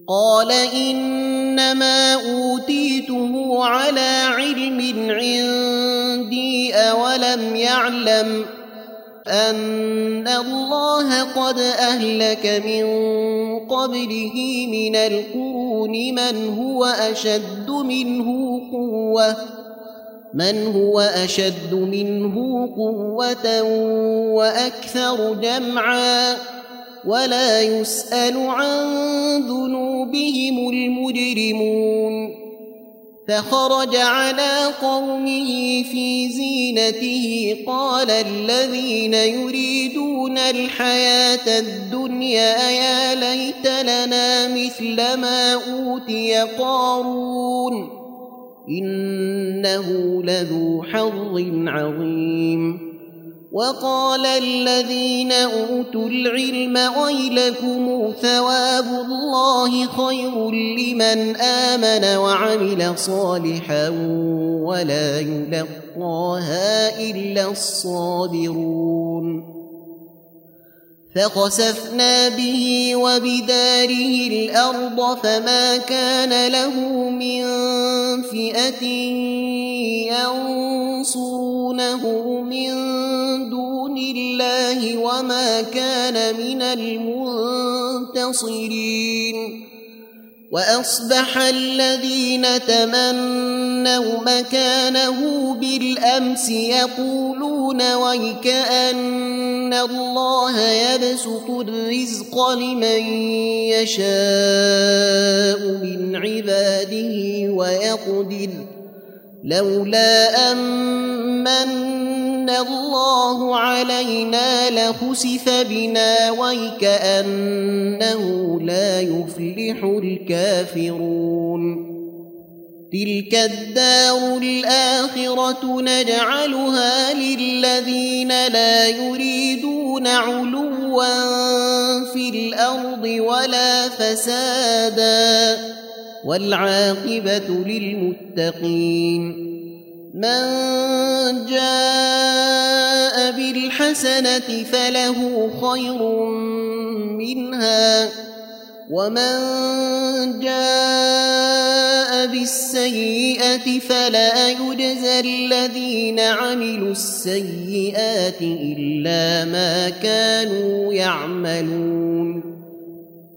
قال إنما أوتيته على علم عندي أولم يعلم أن الله قد أهلك من قبله من القرون من هو أشد منه قوة وأكثر جمعا ولا يسأل عن ذنوبهم المجرمون فخرج على قومه في زينته قال الذين يريدون الحياة الدنيا يا ليت لنا مثل ما أوتي قارون إنه لذو حظ عظيم وقال الذين أوتوا العلم ويلكم ثواب الله خير لمن آمن وعمل صالحا ولا يلقاها إلا الصابرون فخسفنا به وبداره الأرض فما كان له من فئة ينصرونه من دون الله وما كان من المنتصرين وأصبح الذين تمنوا مكانه بالأمس يقولون ويكأن الله يبسط الرزق لمن يشاء من عباده ويقدر لولا أمن الله علينا لخسف بنا ويكأنه لا يفلح الكافرون تلك الدار الآخرة نجعلها للذين لا يريدون علوا في الأرض ولا فسادا والعاقبة للمتقين من جاء بالحسنة فله خير منها ومن جاء بالسيئة فلا يجزى الذين عملوا السيئات إلا ما كانوا يعملون